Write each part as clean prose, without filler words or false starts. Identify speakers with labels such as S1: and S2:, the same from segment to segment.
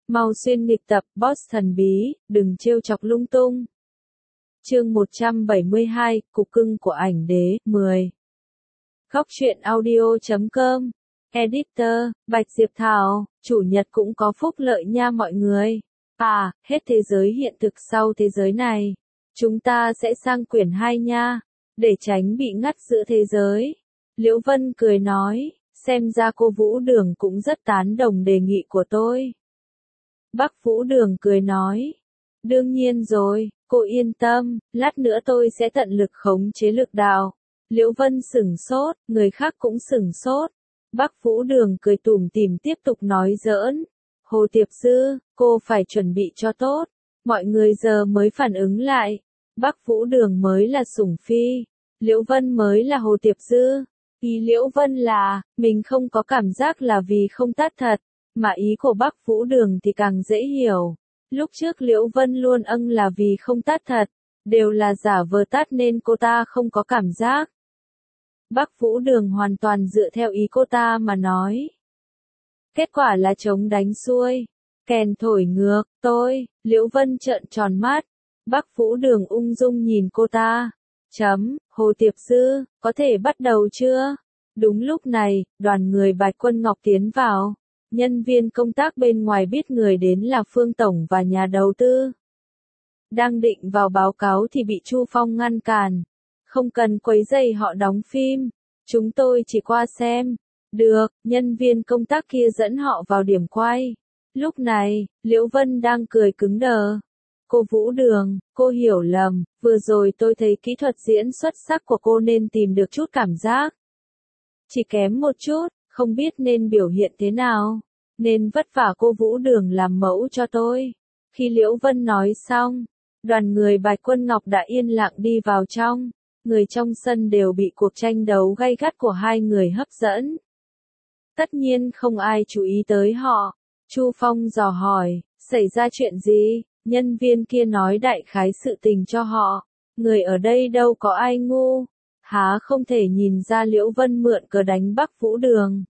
S1: Mau xuyên nghịch tập, boss thần bí, đừng trêu chọc lung tung. Chương 172, Cục cưng của ảnh đế, 10. Góc truyện audio.com. Editor, Bạch Diệp Thảo, chủ nhật cũng có phúc lợi nha mọi người. À, hết thế giới hiện thực sau thế giới này. Chúng ta sẽ sang quyển 2 nha, để tránh bị ngắt giữa thế giới. Liễu Vân cười nói, xem ra cô Vũ Đường cũng rất tán đồng đề nghị của tôi. Bác Vũ Đường cười nói, đương nhiên rồi, cô yên tâm, lát nữa tôi sẽ tận lực khống chế lực đạo. Liễu Vân sửng sốt, người khác cũng sửng sốt. Bác Vũ Đường cười tủm tỉm tiếp tục nói giỡn. Hồ Tiệp Dư, cô phải chuẩn bị cho tốt. Mọi người giờ mới phản ứng lại. Bác Vũ Đường mới là Sủng Phi. Liễu Vân mới là Hồ Tiệp Dư. Ý Liễu Vân là, mình không có cảm giác là vì không tát thật. Mà ý của bác Vũ Đường thì càng dễ hiểu. Lúc trước Liễu Vân luôn là vì không tát thật. Đều là giả vờ tát nên cô ta không có cảm giác. Bác Vũ Đường hoàn toàn dựa theo ý cô ta mà nói. Kết quả là trống đánh xuôi. Kèn thổi ngược, Liễu Vân trợn tròn mắt. Bác Vũ Đường ung dung nhìn cô ta. Hồ Tiệp Dư, có thể bắt đầu chưa? Đúng lúc này, đoàn người Bạch Quân Ngọc tiến vào. Nhân viên công tác bên ngoài biết người đến là Phương Tổng và nhà đầu tư. Đang định vào báo cáo thì bị Chu Phong ngăn cản. Không cần quấy rầy họ đóng phim. Chúng tôi chỉ qua xem. Được, nhân viên công tác kia dẫn họ vào điểm quay. Lúc này, Liễu Vân đang cười cứng đờ. Cô Vũ Đường, cô hiểu lầm, vừa rồi tôi thấy kỹ thuật diễn xuất sắc của cô nên tìm được chút cảm giác. Chỉ kém một chút, không biết nên biểu hiện thế nào. Nên vất vả cô Vũ Đường làm mẫu cho tôi. Khi Liễu Vân nói xong, đoàn người Bạch Quân Ngọc đã yên lặng đi vào trong. Người trong sân đều bị cuộc tranh đấu gay gắt của hai người hấp dẫn. Tất nhiên không ai chú ý tới họ. Chu Phong dò hỏi, xảy ra chuyện gì? Nhân viên kia nói đại khái sự tình cho họ. Người ở đây đâu có ai ngu. Há không thể nhìn ra Liễu Vân mượn cớ đánh Bác Vũ Đường.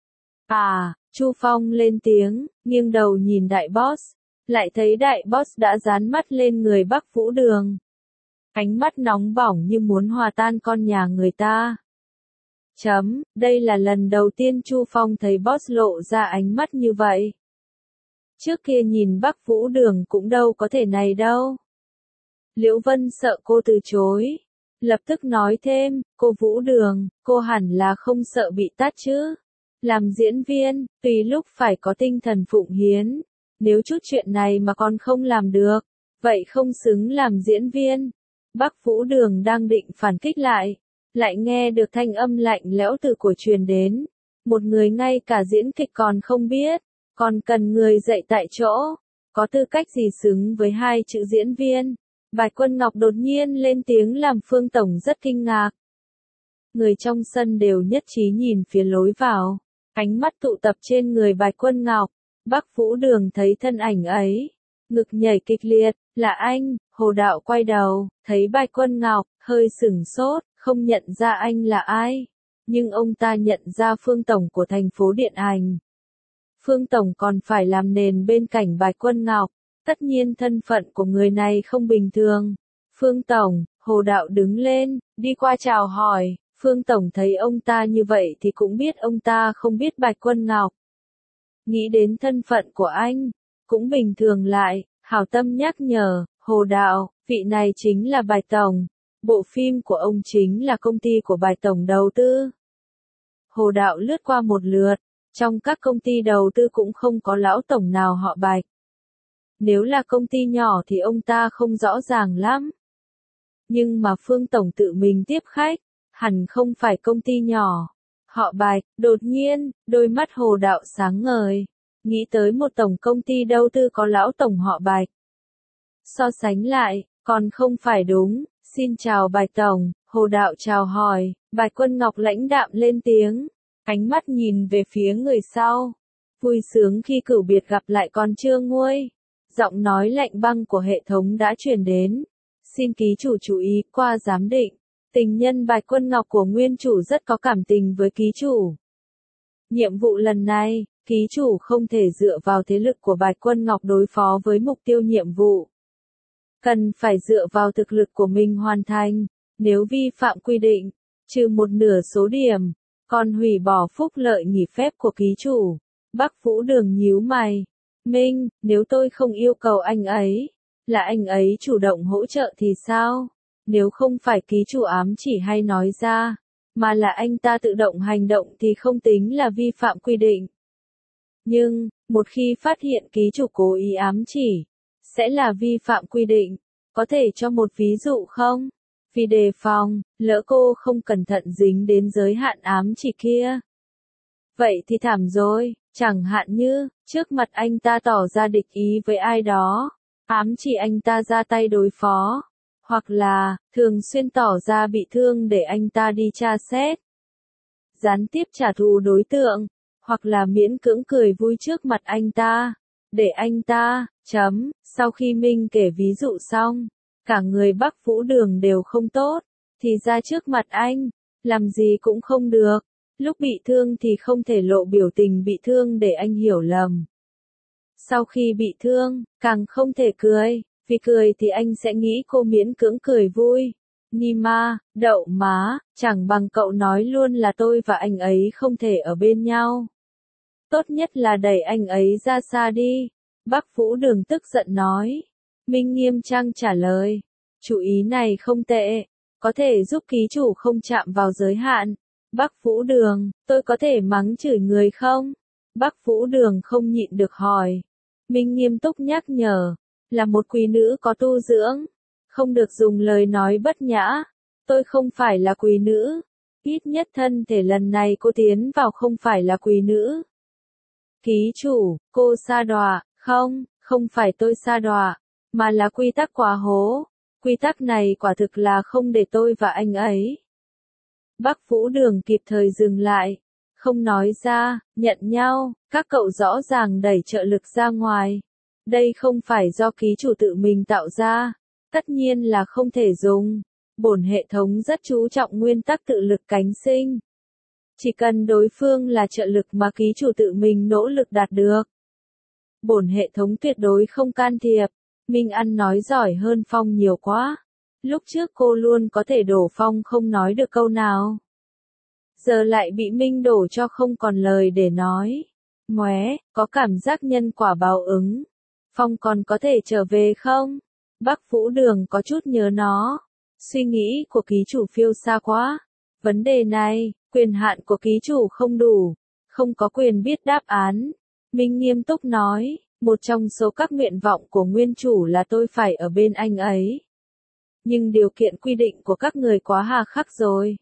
S1: À, Chu Phong lên tiếng, nghiêng đầu nhìn đại boss. Lại thấy đại boss đã dán mắt lên người Bác Vũ Đường. Ánh mắt nóng bỏng như muốn hòa tan con nhà người ta. Đây là lần đầu tiên Chu Phong thấy boss lộ ra ánh mắt như vậy. Trước kia nhìn Bác Vũ Đường cũng đâu có thể này đâu. Liễu Vân sợ cô từ chối. Lập tức nói thêm, cô Vũ Đường, cô hẳn là không sợ bị tát chứ. Làm diễn viên, tùy lúc phải có tinh thần phụng hiến. Nếu chút chuyện này mà con không làm được, vậy không xứng làm diễn viên. Bác Vũ Đường đang định phản kích lại nghe được thanh âm lạnh lẽo từ của truyền đến. Một người ngay cả diễn kịch còn không biết, còn cần người dạy tại chỗ, có tư cách gì xứng với hai chữ diễn viên. Bạch Quân Ngọc đột nhiên lên tiếng làm Phương Tổng rất kinh ngạc. Người trong sân đều nhất trí nhìn phía lối vào, ánh mắt tụ tập trên người Bạch Quân Ngọc. Bác Vũ Đường thấy thân ảnh ấy, ngực nhảy kịch liệt, là anh. Hồ Đạo quay đầu, thấy Bạch Quân Ngọc, hơi sửng sốt, không nhận ra anh là ai. Nhưng ông ta nhận ra Phương Tổng của thành phố điện ảnh. Phương Tổng còn phải làm nền bên cạnh Bạch Quân Ngọc. Tất nhiên thân phận của người này không bình thường. Phương Tổng, Hồ Đạo đứng lên, đi qua chào hỏi. Phương Tổng thấy ông ta như vậy thì cũng biết ông ta không biết Bạch Quân Ngọc. Nghĩ đến thân phận của anh, cũng bình thường lại, hảo tâm nhắc nhở, Hồ Đạo, vị này chính là Bạch Tổng. Bộ phim của ông chính là công ty của Bạch Tổng đầu tư. Hồ Đạo lướt qua một lượt, trong các công ty đầu tư cũng không có lão tổng nào họ Bạch. Nếu là công ty nhỏ thì ông ta không rõ ràng lắm. Nhưng mà Phương Tổng tự mình tiếp khách, hẳn không phải công ty nhỏ. Họ Bạch, đột nhiên, đôi mắt Hồ Đạo sáng ngời. Nghĩ tới một tổng công ty đầu tư có lão tổng họ Bạch. So sánh lại, còn không phải đúng. Xin chào Bạch Tổng, Hồ Đạo chào hỏi. Bạch Quân Ngọc lãnh đạm lên tiếng. Ánh mắt nhìn về phía người sau. Vui sướng khi cửu biệt gặp lại còn chưa nguôi. Giọng nói lạnh băng của hệ thống đã truyền đến. Xin ký chủ chú ý, qua giám định. Tình nhân Bạch Quân Ngọc của nguyên chủ rất có cảm tình với ký chủ. Nhiệm vụ lần này, Ký chủ không thể dựa vào thế lực của Bạch Quân Ngọc đối phó với mục tiêu nhiệm vụ. Cần phải dựa vào thực lực của mình hoàn thành, nếu vi phạm quy định, trừ một nửa số điểm, còn hủy bỏ phúc lợi nghỉ phép của ký chủ. Bắc Vũ Đường nhíu mày. Minh, nếu tôi không yêu cầu anh ấy, là anh ấy chủ động hỗ trợ thì sao? Nếu không phải ký chủ ám chỉ hay nói ra, mà là anh ta tự động hành động thì không tính là vi phạm quy định. Nhưng, một khi phát hiện ký chủ cố ý ám chỉ, sẽ là vi phạm quy định. Có thể cho một ví dụ không? Vì đề phòng, lỡ cô không cẩn thận dính đến giới hạn ám chỉ kia. Vậy thì thảm rồi, chẳng hạn như, trước mặt anh ta tỏ ra địch ý với ai đó, ám chỉ anh ta ra tay đối phó, hoặc là, thường xuyên tỏ ra bị thương để anh ta đi tra xét. Gián tiếp trả thù đối tượng, hoặc là miễn cưỡng cười vui trước mặt anh ta, để anh ta, sau khi Minh kể ví dụ xong, cả người Bắc Vũ Đường đều không tốt, thì ra trước mặt anh, làm gì cũng không được, lúc bị thương thì không thể lộ biểu tình bị thương để anh hiểu lầm. Sau khi bị thương, càng không thể cười, vì cười thì anh sẽ nghĩ cô miễn cưỡng cười vui. Nima, đậu má, chẳng bằng cậu nói luôn là tôi và anh ấy không thể ở bên nhau. Tốt nhất là đẩy anh ấy ra xa đi. Bắc Vũ Đường tức giận nói. Minh nghiêm trang trả lời. Chủ ý này không tệ, có thể giúp ký chủ không chạm vào giới hạn. Bắc Vũ Đường, tôi có thể mắng chửi người không? Bắc Vũ Đường không nhịn được hỏi. Minh nghiêm túc nhắc nhở, là một quý nữ có tu dưỡng, không được dùng lời nói bất nhã. Tôi không phải là quý nữ, ít nhất thân thể lần này cô tiến vào không phải là quý nữ. Ký chủ, cô sa đọa, không phải tôi sa đọa, mà là quy tắc quá hố. Quy tắc này quả thực là không để tôi và anh ấy. Bắc Vũ Đường kịp thời dừng lại, không nói ra, nhận nhau, các cậu rõ ràng đẩy trợ lực ra ngoài. Đây không phải do ký chủ tự mình tạo ra, tất nhiên là không thể dùng. Bổn hệ thống rất chú trọng nguyên tắc tự lực cánh sinh. Chỉ cần đối phương là trợ lực mà ký chủ tự mình nỗ lực đạt được. Bổn hệ thống tuyệt đối không can thiệp. Minh ăn nói giỏi hơn Phong nhiều quá. Lúc trước cô luôn có thể đổ Phong không nói được câu nào. Giờ lại bị Minh đổ cho không còn lời để nói. Ngoé, có cảm giác nhân quả báo ứng. Phong còn có thể trở về không? Bắc Vũ Đường có chút nhớ nó. Suy nghĩ của ký chủ phiêu xa quá. Vấn đề này, quyền hạn của ký chủ không đủ. Không có quyền biết đáp án. Minh nghiêm túc nói, một trong số các nguyện vọng của nguyên chủ là tôi phải ở bên anh ấy. Nhưng điều kiện quy định của các người quá hà khắc rồi.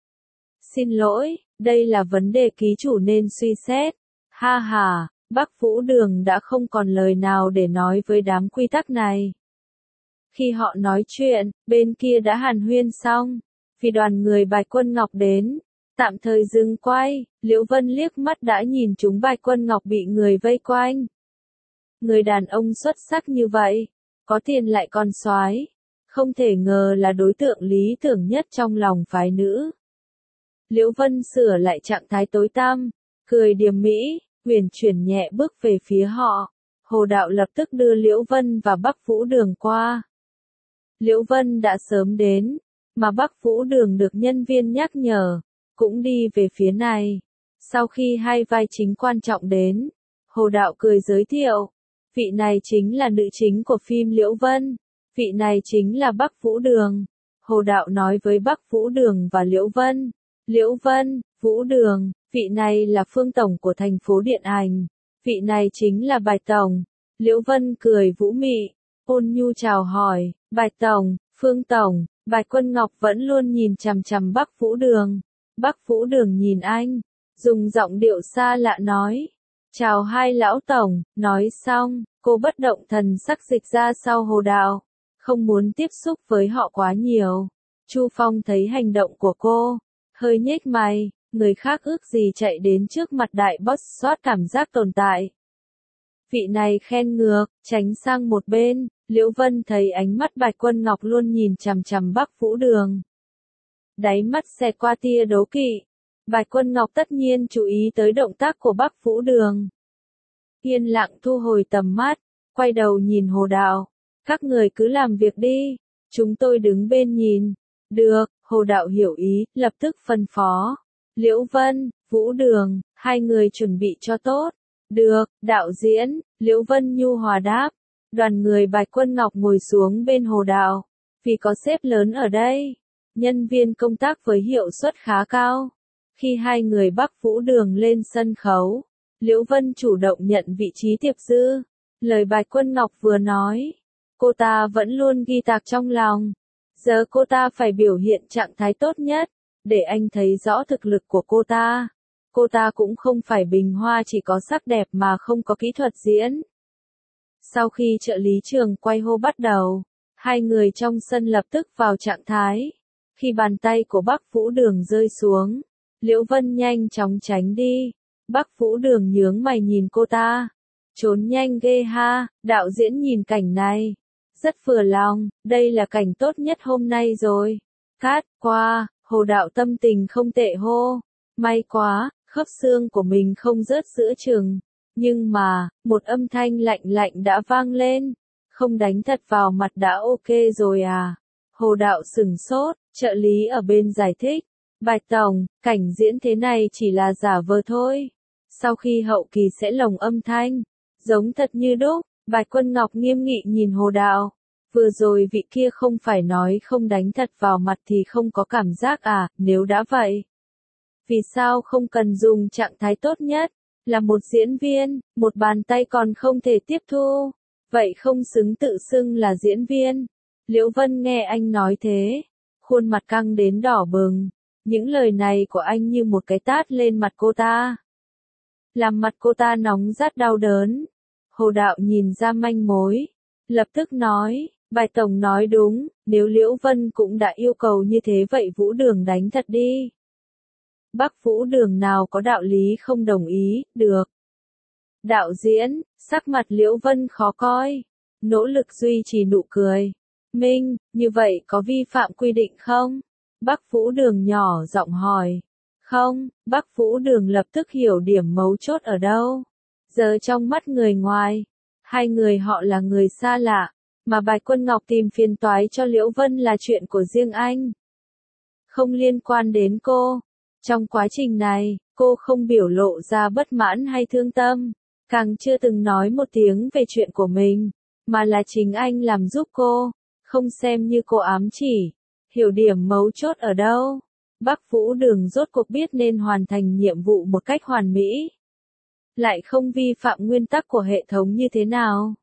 S1: Xin lỗi, đây là vấn đề ký chủ nên suy xét. Ha ha, Bắc Vũ Đường đã không còn lời nào để nói với đám quy tắc này. Khi họ nói chuyện, bên kia đã hàn huyên xong. Vì đoàn người Bạch Quân Ngọc đến, tạm thời dừng quay, Liễu Vân liếc mắt đã nhìn chúng Bạch Quân Ngọc bị người vây quanh. Người đàn ông xuất sắc như vậy, có tiền lại còn soái, không thể ngờ là đối tượng lý tưởng nhất trong lòng phái nữ. Liễu Vân sửa lại trạng thái tối tăm, cười điềm mỹ, huyền chuyển nhẹ bước về phía họ. Hồ Đạo lập tức đưa Liễu Vân và Bắc Vũ Đường qua. Liễu Vân đã sớm đến, mà Bắc Vũ Đường được nhân viên nhắc nhở, cũng đi về phía này. Sau khi hai vai chính quan trọng đến, Hồ Đạo cười giới thiệu, vị này chính là nữ chính của phim Liễu Vân, vị này chính là Bắc Vũ Đường. Hồ Đạo nói với Bắc Vũ Đường và Liễu Vân, Vũ Đường, vị này là Phương Tổng của thành phố Điện Ảnh, vị này chính là Bạch Tổng. Liễu Vân cười vũ mị, ôn nhu chào hỏi, Bạch Tổng, Phương Tổng. Bạch Quân Ngọc vẫn luôn nhìn chằm chằm Bắc Vũ Đường. Bắc Vũ Đường nhìn anh, dùng giọng điệu xa lạ nói, chào hai lão tổng. Nói xong, cô bất động thần sắc dịch ra sau Hồ Đạo, không muốn tiếp xúc với họ quá nhiều. Chu Phong thấy hành động của cô, hơi nhếch mày, người khác ước gì chạy đến trước mặt đại boss soát cảm giác tồn tại. Vị này khen ngược, tránh sang một bên. Liễu Vân thấy ánh mắt Bạch Quân Ngọc luôn nhìn chằm chằm Bắc Vũ Đường. Đáy mắt xẹt qua tia đố kỵ. Bạch Quân Ngọc tất nhiên chú ý tới động tác của Bắc Vũ Đường. yên lặng thu hồi tầm mắt, quay đầu nhìn Hồ Đạo. Các người cứ làm việc đi, chúng tôi đứng bên nhìn. Được, Hồ Đạo hiểu ý, lập tức phân phó. Liễu Vân, Vũ Đường, hai người chuẩn bị cho tốt. Được, đạo diễn, Liễu Vân nhu hòa đáp. Đoàn người Bạch Quân Ngọc ngồi xuống bên Hồ Đạo. Vì có sếp lớn ở đây, nhân viên công tác với hiệu suất khá cao. Khi hai người Bắc Vũ Đường lên sân khấu, Liễu Vân chủ động nhận vị trí tiệp dư. Lời Bạch Quân Ngọc vừa nói, cô ta vẫn luôn ghi tạc trong lòng. Giờ cô ta phải biểu hiện trạng thái tốt nhất, để anh thấy rõ thực lực của cô ta. Cô ta cũng không phải bình hoa chỉ có sắc đẹp mà không có kỹ thuật diễn. Sau khi trợ lý trường quay hô bắt đầu, hai người trong sân lập tức vào trạng thái. Khi bàn tay của Bắc Vũ Đường rơi xuống, Liễu Vân nhanh chóng tránh đi. Bắc Vũ Đường nhướng mày nhìn cô ta. Trốn nhanh ghê ha, đạo diễn nhìn cảnh này. Rất vừa lòng, đây là cảnh tốt nhất hôm nay rồi. Cát qua, Hồ Đạo tâm tình không tệ hô. May quá, khớp xương của mình không rớt giữa chừng. Nhưng mà, một âm thanh lạnh lạnh đã vang lên. Không đánh thật vào mặt đã ok rồi à? Hồ Đạo sửng sốt, trợ lý ở bên giải thích. Bạch Tổng, cảnh diễn thế này chỉ là giả vờ thôi. Sau khi hậu kỳ sẽ lồng âm thanh, giống thật như đúc. Bạch Quân Ngọc nghiêm nghị nhìn Hồ Đạo. Vừa rồi vị kia không phải nói không đánh thật vào mặt thì không có cảm giác à, nếu đã vậy. Vì sao không cần dùng trạng thái tốt nhất? Là một diễn viên, một bàn tay còn không thể tiếp thu. Vậy không xứng tự xưng là diễn viên. Liễu Vân nghe anh nói thế, khuôn mặt căng đến đỏ bừng. Những lời này của anh như một cái tát lên mặt cô ta. Làm mặt cô ta nóng rát đau đớn. Hồ Đạo nhìn ra manh mối, lập tức nói, Bạch Tổng nói đúng, nếu Liễu Vân cũng đã yêu cầu như thế vậy Vũ Đường đánh thật đi. Bắc Vũ Đường nào có đạo lý không đồng ý, được. Đạo diễn, sắc mặt Liễu Vân khó coi, nỗ lực duy trì nụ cười. Minh, như vậy có vi phạm quy định không? Bắc Vũ Đường nhỏ giọng hỏi. Không, Bắc Vũ Đường lập tức hiểu điểm mấu chốt ở đâu. Giờ trong mắt người ngoài, hai người họ là người xa lạ, mà Bạch Quân Ngọc tìm phiền toái cho Liễu Vân là chuyện của riêng anh. Không liên quan đến cô. Trong quá trình này, cô không biểu lộ ra bất mãn hay thương tâm, càng chưa từng nói một tiếng về chuyện của mình, mà là chính anh làm giúp cô, không xem như cô ám chỉ. Hiểu điểm mấu chốt ở đâu? Bắc Vũ Đường rốt cuộc biết nên hoàn thành nhiệm vụ một cách hoàn mỹ. Lại không vi phạm nguyên tắc của hệ thống như thế nào?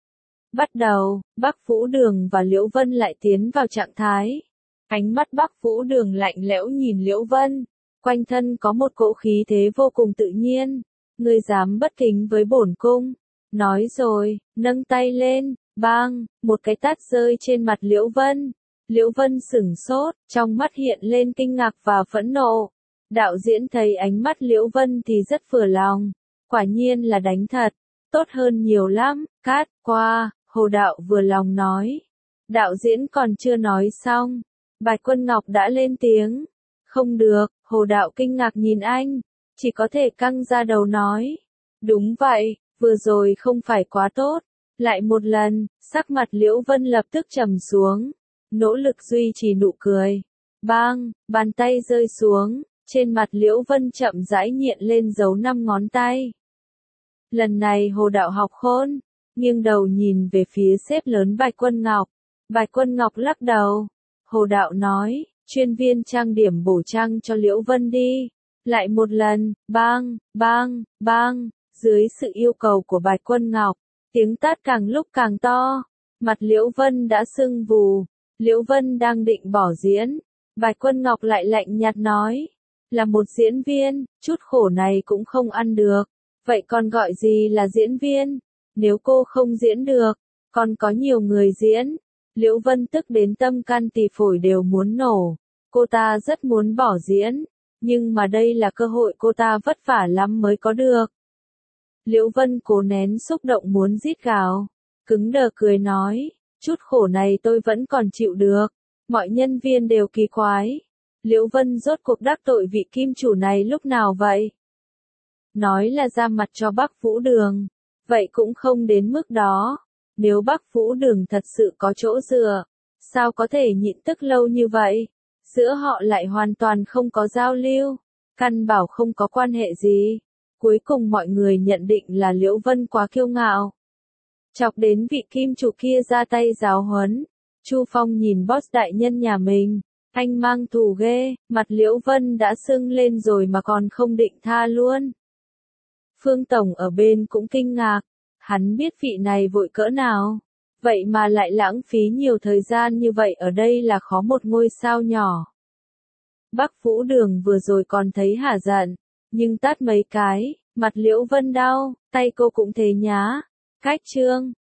S1: Bắt đầu, Bắc Vũ Đường và Liễu Vân lại tiến vào trạng thái. Ánh mắt Bắc Vũ Đường lạnh lẽo nhìn Liễu Vân, quanh thân có một cỗ khí thế vô cùng tự nhiên. Ngươi dám bất kính với bổn cung? Nói rồi, nâng tay lên, bang, một cái tát rơi trên mặt Liễu Vân. Liễu Vân sửng sốt, trong mắt hiện lên kinh ngạc và phẫn nộ. Đạo diễn thấy ánh mắt Liễu Vân thì rất vừa lòng. Quả nhiên là đánh thật, tốt hơn nhiều lắm. Cát qua, Hồ Đạo vừa lòng nói. Đạo diễn còn chưa nói xong, Bạch Quân Ngọc đã lên tiếng. Không được, Hồ Đạo kinh ngạc nhìn anh, chỉ có thể căng ra đầu nói. Đúng vậy, vừa rồi không phải quá tốt. Lại một lần, sắc mặt Liễu Vân lập tức trầm xuống, nỗ lực duy trì nụ cười. Bang, bàn tay rơi xuống, trên mặt Liễu Vân chậm rãi hiện lên dấu 5 ngón tay. Lần này Hồ Đạo học khôn, nghiêng đầu nhìn về phía sếp lớn Bạch Quân Ngọc. Bạch Quân Ngọc lắc đầu. Hồ Đạo nói, chuyên viên trang điểm bổ trang cho Liễu Vân đi. Lại một lần, bang, bang, bang, dưới sự yêu cầu của Bạch Quân Ngọc, tiếng tát càng lúc càng to. Mặt Liễu Vân đã sưng vù. Liễu Vân đang định bỏ diễn. Bạch Quân Ngọc lại lạnh nhạt nói, là một diễn viên, chút khổ này cũng không ăn được. Vậy còn gọi gì là diễn viên? Nếu cô không diễn được, còn có nhiều người diễn. Liễu Vân tức đến tâm can tỳ phổi đều muốn nổ. Cô ta rất muốn bỏ diễn, nhưng mà đây là cơ hội cô ta vất vả lắm mới có được. Liễu Vân cố nén xúc động muốn rít gào, cứng đờ cười nói, chút khổ này tôi vẫn còn chịu được. Mọi nhân viên đều kỳ quái. Liễu Vân rốt cuộc đắc tội vị kim chủ này lúc nào vậy? Nói là ra mặt cho Bắc Vũ Đường, Vậy cũng không đến mức đó. Nếu Bắc Vũ Đường thật sự có chỗ dựa, sao có thể nhịn tức lâu như vậy? Giữa họ lại hoàn toàn không có giao lưu, căn bảo không có quan hệ gì. Cuối cùng mọi người nhận định là Liễu Vân quá kiêu ngạo, chọc đến vị kim chủ kia ra tay giáo huấn. Chu Phong nhìn boss đại nhân nhà mình, anh mang thù ghê, mặt Liễu Vân đã sưng lên rồi mà còn không định tha luôn. Phương Tổng ở bên cũng kinh ngạc, hắn biết vị này vội cỡ nào, vậy mà lại lãng phí nhiều thời gian như vậy ở đây là khó một ngôi sao nhỏ. Bắc Vũ Đường vừa rồi còn thấy hả giận, nhưng tát mấy cái, mặt Liễu Vân đau, tay cô cũng thế nhá. Cách trương,